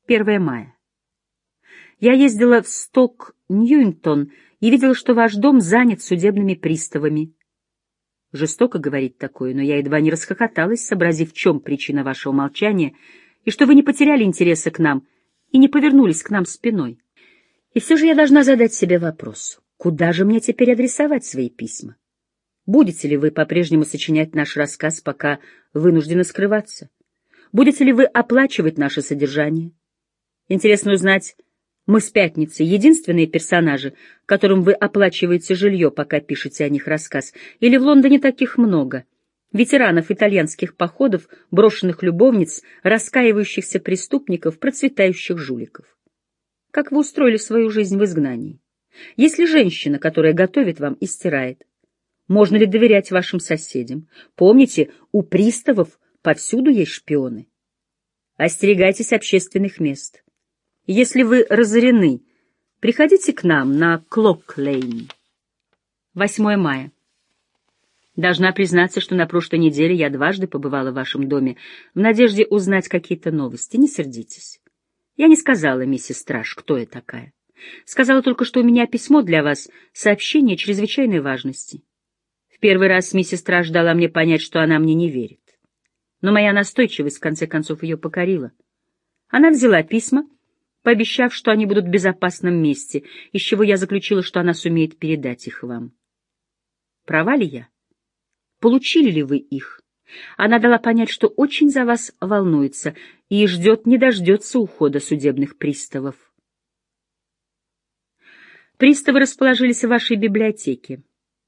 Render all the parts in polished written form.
1 мая. Я ездила в Сток-Ньюингтон и видела, что ваш дом занят судебными приставами. Жестоко говорить такое, но я едва не расхохоталась, сообразив, в чем причина вашего молчания, и что вы не потеряли интереса к нам и не повернулись к нам спиной. И все же я должна задать себе вопрос, куда же мне теперь адресовать свои письма? Будете ли вы по-прежнему сочинять наш рассказ, пока вынуждены скрываться? Будете ли вы оплачивать наше содержание? Интересно узнать, мы с Пятницы единственные персонажи, которым вы оплачиваете жилье, пока пишете о них рассказ, или в Лондоне таких много? Ветеранов итальянских походов, брошенных любовниц, раскаивающихся преступников, процветающих жуликов. Как вы устроили свою жизнь в изгнании? Есть ли женщина, которая готовит вам и стирает? Можно ли доверять вашим соседям? Помните, у приставов повсюду есть шпионы. Остерегайтесь общественных мест. Если вы разорены, приходите к нам на Клок-Лейн. 8 мая. Должна признаться, что на прошлой неделе я дважды побывала в вашем доме в надежде узнать какие-то новости. Не сердитесь. Я не сказала миссис Страж, кто я такая. Сказала только, что у меня письмо для вас, сообщение чрезвычайной важности. В первый раз миссис Страж дала мне понять, что она мне не верит. Но моя настойчивость, в конце концов, ее покорила. Она взяла письма, пообещав, что они будут в безопасном месте, из чего я заключила, что она сумеет передать их вам. Права ли я? Получили ли вы их? Она дала понять, что очень за вас волнуется и ждет, не дождется ухода судебных приставов. Приставы расположились в вашей библиотеке.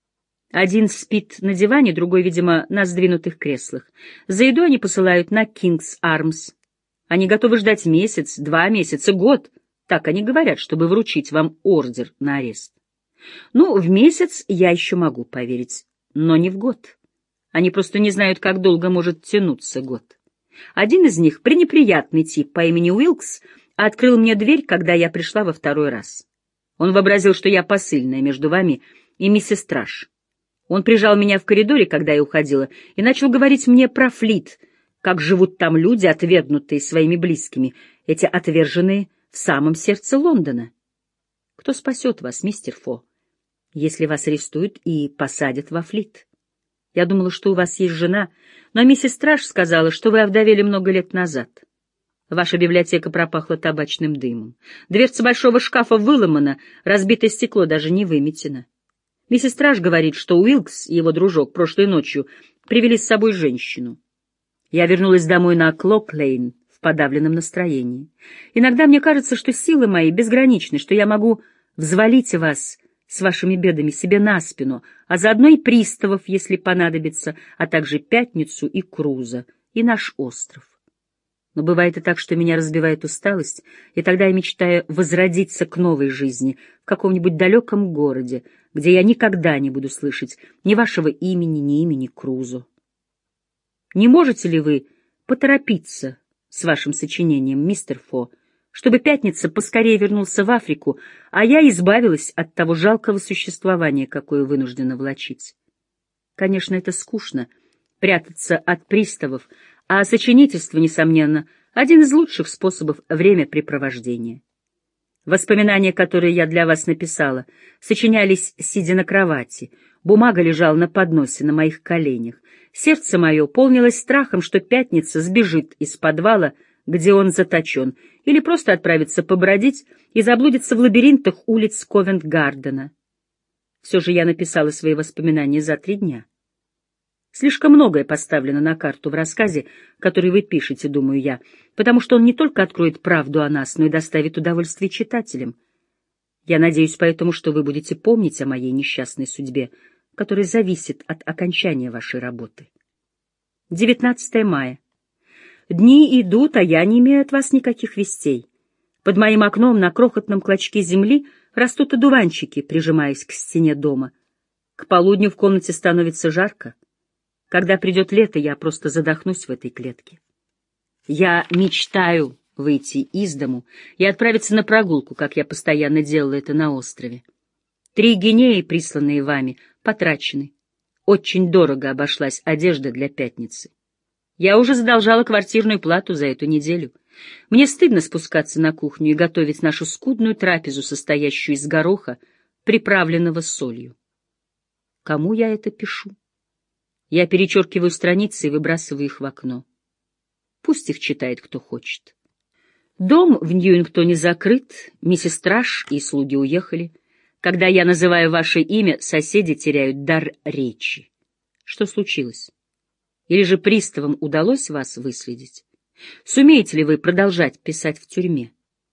Один спит на диване, другой, видимо, на сдвинутых креслах. За еду они посылают на Кингс Армс. Они готовы ждать месяц, 2 месяца, год. Так они говорят, чтобы вручить вам ордер на арест. Ну, в месяц я еще могу поверить, но не в год. Они просто не знают, как долго может тянуться год. Один из них, пренеприятный тип по имени Уилкс, открыл мне дверь, когда я пришла во 2-й раз. Он вообразил, что я посыльная между вами и миссис Страж. Он прижал меня в коридоре, когда я уходила, и начал говорить мне про Флит, как живут там люди, отвергнутые своими близкими, эти отверженные в самом сердце Лондона. Кто спасет вас, мистер Фо, если вас арестуют и посадят во Флит? Я думала, что у вас есть жена, но миссис Страж сказала, что вы овдовели много лет назад. Ваша библиотека пропахла табачным дымом. Дверца большого шкафа выломана, разбитое стекло даже не выметено. Миссис Страж говорит, что Уилкс и его дружок прошлой ночью привели с собой женщину. Я вернулась домой на Клок-Лейн в подавленном настроении. Иногда мне кажется, что силы мои безграничны, что я могу взвалить вас с вашими бедами себе на спину, а заодно и приставов, если понадобится, а также Пятницу и Круза, и наш остров. Но бывает и так, что меня разбивает усталость, и тогда я мечтаю возродиться к новой жизни в каком-нибудь далеком городе, где я никогда не буду слышать ни вашего имени, ни имени Крузо. Не можете ли вы поторопиться с вашим сочинением, мистер Фо, чтобы Пятница поскорее вернулся в Африку, а я избавилась от того жалкого существования, какое вынуждена влачить? Конечно, это скучно — прятаться от приставов, а сочинительство, несомненно, один из лучших способов времяпрепровождения. Воспоминания, которые я для вас написала, сочинялись, сидя на кровати. Бумага лежала на подносе на моих коленях. Сердце мое полнилось страхом, что Пятница сбежит из подвала, где он заточен, или просто отправится побродить и заблудится в лабиринтах улиц Ковент-Гардена. Все же я написала свои воспоминания за 3 дня. Слишком многое поставлено на карту в рассказе, который вы пишете, думаю я, потому что он не только откроет правду о нас, но и доставит удовольствие читателям. Я надеюсь поэтому, что вы будете помнить о моей несчастной судьбе, которая зависит от окончания вашей работы. 19 мая. Дни идут, а я не имею от вас никаких вестей. Под моим окном на крохотном клочке земли растут одуванчики, прижимаясь к стене дома. К полудню в комнате становится жарко. Когда придет лето, я просто задохнусь в этой клетке. Я мечтаю выйти из дому и отправиться на прогулку, как я постоянно делала это на острове. 3 гинеи, присланные вами, потрачены. Очень дорого обошлась одежда для Пятницы. Я уже задолжала квартирную плату за эту неделю. Мне стыдно спускаться на кухню и готовить нашу скудную трапезу, состоящую из гороха, приправленного солью. Кому я это пишу? Я перечеркиваю страницы и выбрасываю их в окно. Пусть их читает кто хочет. Дом в Ньюингтоне закрыт, миссис Траш и слуги уехали. Когда я называю ваше имя, соседи теряют дар речи. Что случилось? Или же приставам удалось вас выследить? Сумеете ли вы продолжать писать в тюрьме?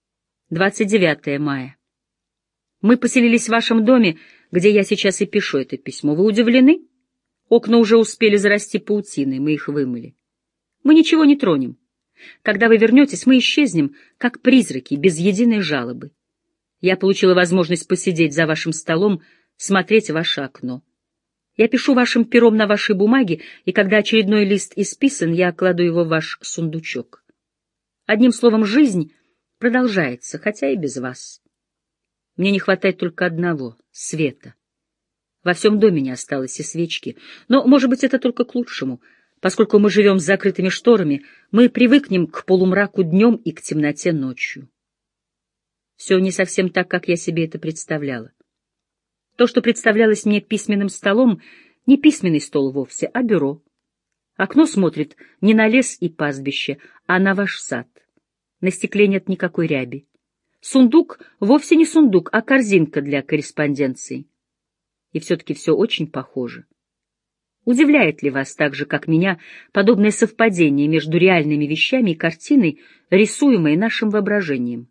29 мая. Мы поселились в вашем доме, где я сейчас и пишу это письмо. Вы удивлены? Окна уже успели зарасти паутиной, мы их вымыли. Мы ничего не тронем. Когда вы вернетесь, мы исчезнем, как призраки, без единой жалобы. Я получила возможность посидеть за вашим столом, смотреть в ваше окно. Я пишу вашим пером на вашей бумаге, и когда очередной лист исписан, я кладу его в ваш сундучок. Одним словом, жизнь продолжается, хотя и без вас. Мне не хватает только одного — света. Во всем доме не осталось и свечки, но, может быть, это только к лучшему. Поскольку мы живем с закрытыми шторами, мы привыкнем к полумраку днем и к темноте ночью. Все не совсем так, как я себе это представляла. То, что представлялось мне письменным столом, не письменный стол вовсе, а бюро. Окно смотрит не на лес и пастбище, а на ваш сад. На стекле нет никакой ряби. Сундук вовсе не сундук, а корзинка для корреспонденции. И все-таки все очень похоже. Удивляет ли вас так же, как меня, подобное совпадение между реальными вещами и картиной, рисуемой нашим воображением?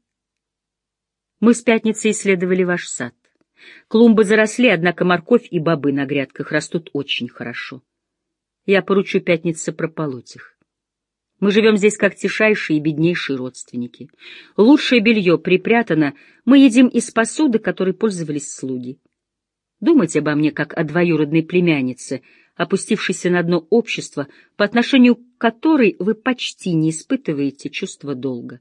Мы с пятницы исследовали ваш сад. Клумбы заросли, однако морковь и бобы на грядках растут очень хорошо. Я поручу пятнице прополоть их. Мы живем здесь как тишайшие и беднейшие родственники. Лучшее белье припрятано, мы едим из посуды, которой пользовались слуги. Думайте обо мне, как о двоюродной племяннице, опустившейся на дно общества, по отношению к которой вы почти не испытываете чувства долга.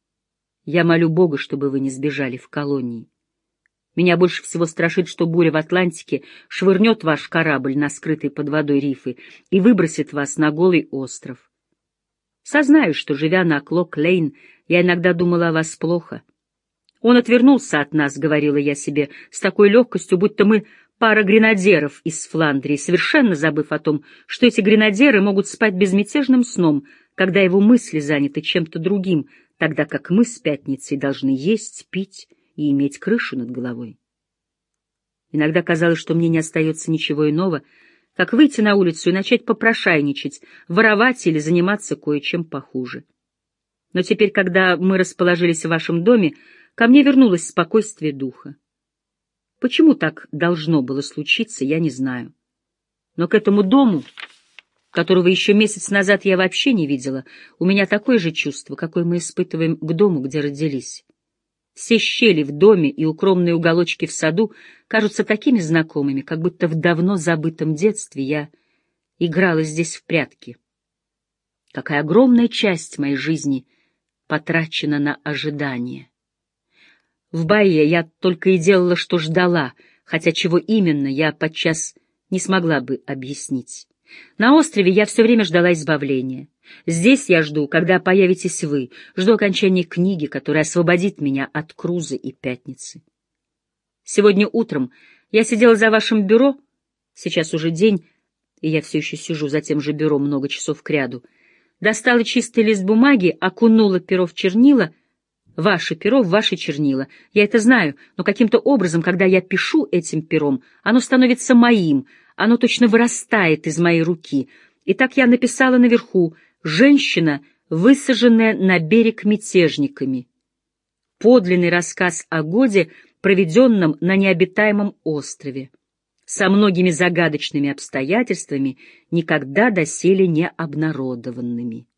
Я молю Бога, чтобы вы не сбежали в колонии. Меня больше всего страшит, что буря в Атлантике швырнет ваш корабль на скрытый под водой рифы и выбросит вас на голый остров. Сознаюсь, что, живя на Клок-Лейн, я иногда думала о вас плохо. Он отвернулся от нас, — говорила я себе, с такой легкостью, будто мы пара гренадеров из Фландрии, совершенно забыв о том, что эти гренадеры могут спать безмятежным сном, когда его мысли заняты чем-то другим, тогда как мы с пятницей должны есть, пить и иметь крышу над головой. Иногда казалось, что мне не остается ничего иного, как выйти на улицу и начать попрошайничать, воровать или заниматься кое-чем похуже. Но теперь, когда мы расположились в вашем доме, ко мне вернулось спокойствие духа. Почему так должно было случиться, я не знаю. Но к этому дому, которого еще месяц назад я вообще не видела, у меня такое же чувство, какое мы испытываем к дому, где родились. Все щели в доме и укромные уголочки в саду кажутся такими знакомыми, как будто в давно забытом детстве я играла здесь в прятки. Какая огромная часть моей жизни потрачена на ожидание. В Баие я только и делала, что ждала, хотя чего именно я подчас не смогла бы объяснить. На острове я все время ждала избавления. Здесь я жду, когда появитесь вы, жду окончания книги, которая освободит меня от Круза и Пятницы. Сегодня утром я сидела за вашим бюро, сейчас уже день, и я все еще сижу за тем же бюро много часов кряду, достала чистый лист бумаги, окунула перо в чернила, ваше перо в ваши чернила. Я это знаю, но каким-то образом, когда я пишу этим пером, оно становится моим, оно точно вырастает из моей руки. И так я написала наверху: «Женщина, высаженная на берег мятежниками». Подлинный рассказ о годе, проведенном на необитаемом острове, со многими загадочными обстоятельствами, никогда доселе не обнародованными.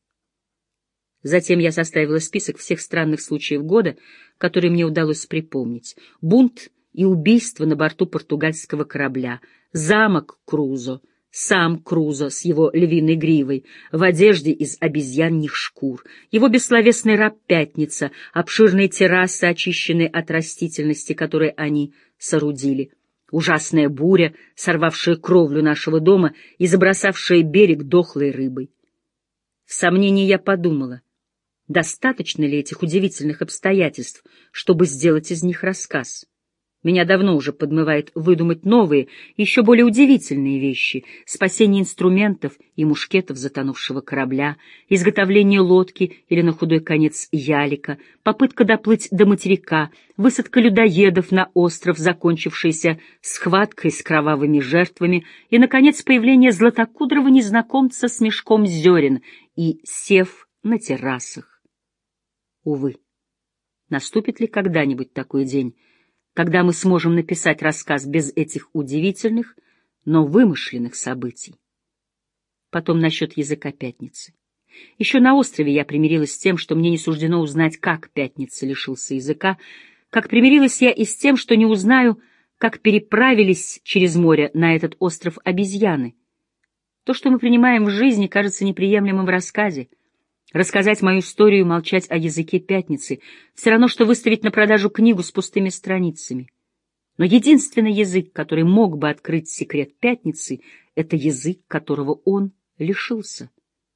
Затем я составила список всех странных случаев года, которые мне удалось припомнить. Бунт и убийство на борту португальского корабля, замок Крузо, сам Крузо с его львиной гривой, в одежде из обезьяньих шкур, его бессловесный раб Пятница, обширные террасы, очищенные от растительности, которые они соорудили, ужасная буря, сорвавшая кровлю нашего дома и забросавшая берег дохлой рыбой. В сомнении я подумала: Достаточно ли этих удивительных обстоятельств, чтобы сделать из них рассказ? Меня давно уже подмывает выдумать новые, еще более удивительные вещи: спасение инструментов и мушкетов затонувшего корабля, изготовление лодки или, на худой конец, ялика, попытка доплыть до материка, высадка людоедов на остров, закончившаяся схваткой с кровавыми жертвами, и, наконец, появление златокудрого незнакомца с мешком зерен и сев на террасах. Увы, наступит ли когда-нибудь такой день, когда мы сможем написать рассказ без этих удивительных, но вымышленных событий? Потом насчет языка Пятницы. Еще на острове я примирилась с тем, что мне не суждено узнать, как Пятница лишился языка, как примирилась я и с тем, что не узнаю, как переправились через море на этот остров обезьяны. То, что мы принимаем в жизни, кажется неприемлемым в рассказе. Рассказать мою историю и молчать о языке Пятницы — все равно, что выставить на продажу книгу с пустыми страницами. Но единственный язык, который мог бы открыть секрет Пятницы, — это язык, которого он лишился.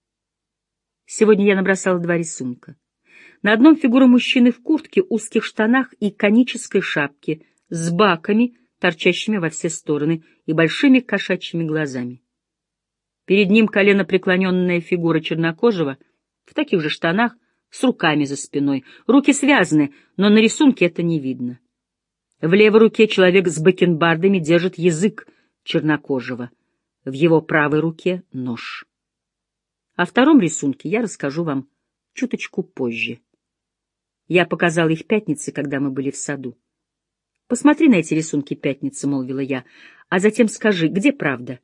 Сегодня я набросала 2 рисунка. На одном фигура мужчины в куртке, узких штанах и конической шапке, с баками, торчащими во все стороны, и большими кошачьими глазами. Перед ним коленопреклоненная фигура чернокожего — в таких же штанах, с руками за спиной. Руки связаны, но на рисунке это не видно. В левой руке человек с бакенбардами держит язык чернокожего. В его правой руке — нож. О втором рисунке я расскажу вам чуточку позже. Я показала их Пятнице, когда мы были в саду. «Посмотри на эти рисунки, Пятница», — молвила я, — «а затем скажи, где правда?»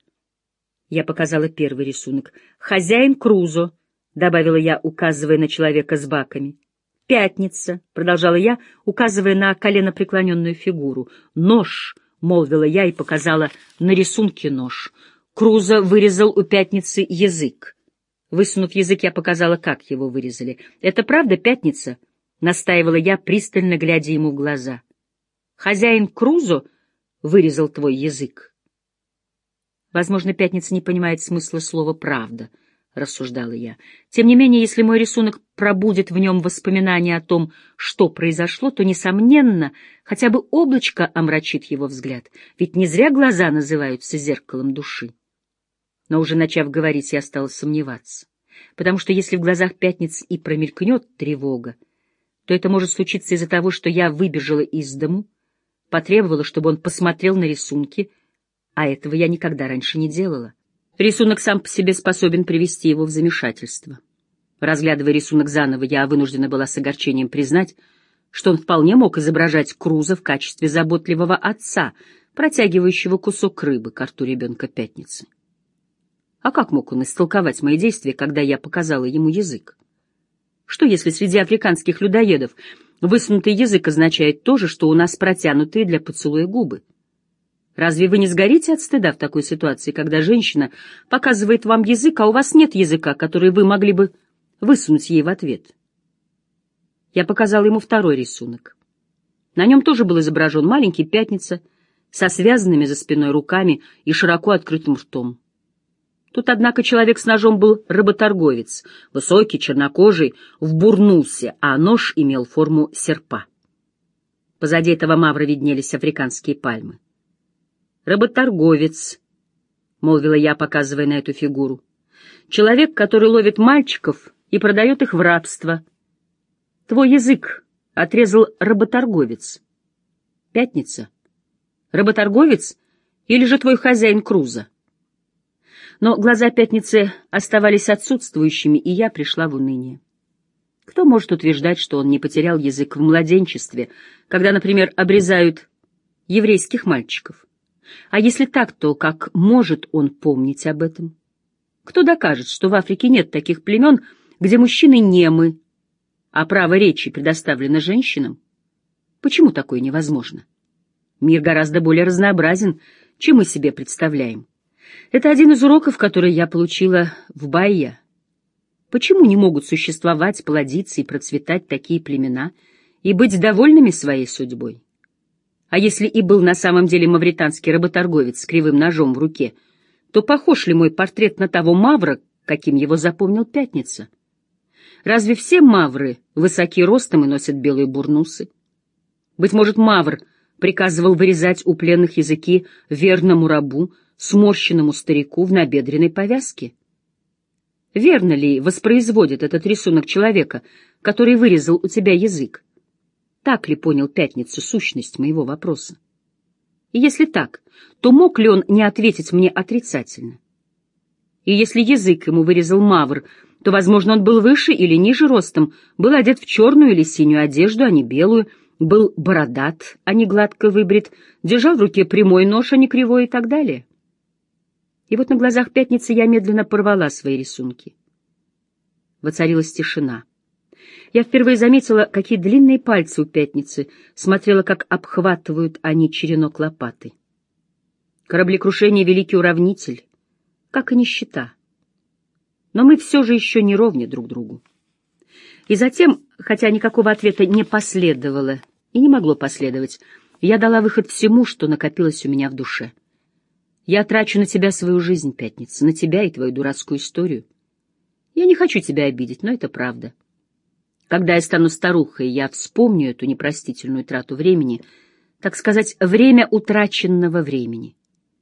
Я показала первый рисунок. «Хозяин Крузо», — добавила я, указывая на человека с баками. «Пятница», — продолжала я, указывая на коленопреклоненную фигуру. «Нож», — молвила я и показала на рисунке нож. Крузо вырезал у Пятницы язык. Высунув язык, я показала, как его вырезали. «Это правда, Пятница?» — настаивала я, пристально глядя ему в глаза. «Хозяин Крузо вырезал твой язык». Возможно, Пятница не понимает смысла слова «правда», — рассуждала я. Тем не менее, если мой рисунок пробудет в нем воспоминания о том, что произошло, то, несомненно, хотя бы облачко омрачит его взгляд, ведь не зря глаза называются зеркалом души. Но уже начав говорить, я стала сомневаться, потому что если в глазах Пятницы и промелькнет тревога, то это может случиться из-за того, что я выбежала из дому, потребовала, чтобы он посмотрел на рисунки, а этого я никогда раньше не делала. Рисунок сам по себе способен привести его в замешательство. Разглядывая рисунок заново, я вынуждена была с огорчением признать, что он вполне мог изображать Крузо в качестве заботливого отца, протягивающего кусок рыбы к рту ребенка Пятницы. А как мог он истолковать мои действия, когда я показала ему язык? Что, если среди африканских людоедов высунутый язык означает то же, что у нас протянутые для поцелуя губы? Разве вы не сгорите от стыда в такой ситуации, когда женщина показывает вам язык, а у вас нет языка, который вы могли бы высунуть ей в ответ? Я показала ему второй рисунок. На нем тоже был изображен маленький Пятница со связанными за спиной руками и широко открытым ртом. Тут, однако, человек с ножом был работорговец, высокий, чернокожий, в бурнусе, а нож имел форму серпа. Позади этого мавра виднелись африканские пальмы. «Работорговец», — молвила я, показывая на эту фигуру. «Человек, который ловит мальчиков и продает их в рабство. Твой язык отрезал работорговец. Пятница. Работорговец или же твой хозяин Крузо?» Но глаза Пятницы оставались отсутствующими, и я пришла в уныние. Кто может утверждать, что он не потерял язык в младенчестве, когда, например, обрезают еврейских мальчиков? А если так, то как может он помнить об этом? Кто докажет, что в Африке нет таких племен, где мужчины немы, а право речи предоставлено женщинам? Почему такое невозможно? Мир гораздо более разнообразен, чем мы себе представляем. Это один из уроков, который я получила в Баия. Почему не могут существовать, плодиться и процветать такие племена и быть довольными своей судьбой? А если и был на самом деле мавританский работорговец с кривым ножом в руке, то похож ли мой портрет на того мавра, каким его запомнил Пятница? Разве все мавры высоки ростом и носят белые бурнусы? Быть может, мавр приказывал вырезать у пленных языки верному рабу, сморщенному старику в набедренной повязке? Верно ли воспроизводит этот рисунок человека, который вырезал у тебя язык? Так ли понял Пятницу сущность моего вопроса? И если так, то мог ли он не ответить мне отрицательно? И если язык ему вырезал мавр, то, возможно, он был выше или ниже ростом, был одет в черную или синюю одежду, а не белую, был бородат, а не гладко выбрит, держал в руке прямой нож, а не кривой и так далее. И вот на глазах Пятницы я медленно порвала свои рисунки. Воцарилась тишина. Я впервые заметила, какие длинные пальцы у Пятницы, смотрела, как обхватывают они черенок лопаты. Кораблекрушение — великий уравнитель, как и нищета. Но мы все же еще не ровня друг другу. И затем, хотя никакого ответа не последовало и не могло последовать, я дала выход всему, что накопилось у меня в душе. Я трачу на тебя свою жизнь, Пятница, на тебя и твою дурацкую историю. Я не хочу тебя обидеть, но это правда. Когда я стану старухой, я вспомню эту непростительную трату времени, так сказать, время утраченного времени.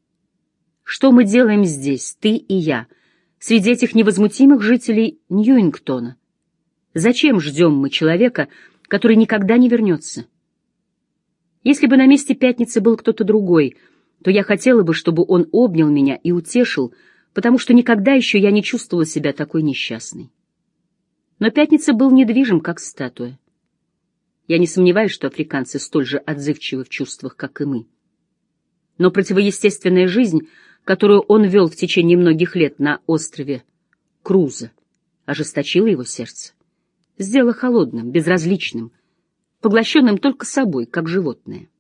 Что мы делаем здесь, ты и я, среди этих невозмутимых жителей Ньюингтона? Зачем ждем мы человека, который никогда не вернется? Если бы на месте Пятницы был кто-то другой, то я хотела бы, чтобы он обнял меня и утешил, потому что никогда еще я не чувствовала себя такой несчастной. Но Пятница был недвижим, как статуя. Я не сомневаюсь, что африканцы столь же отзывчивы в чувствах, как и мы. Но противоестественная жизнь, которую он вел в течение многих лет на острове Круза, ожесточила его сердце, сделала холодным, безразличным, поглощенным только собой, как животное.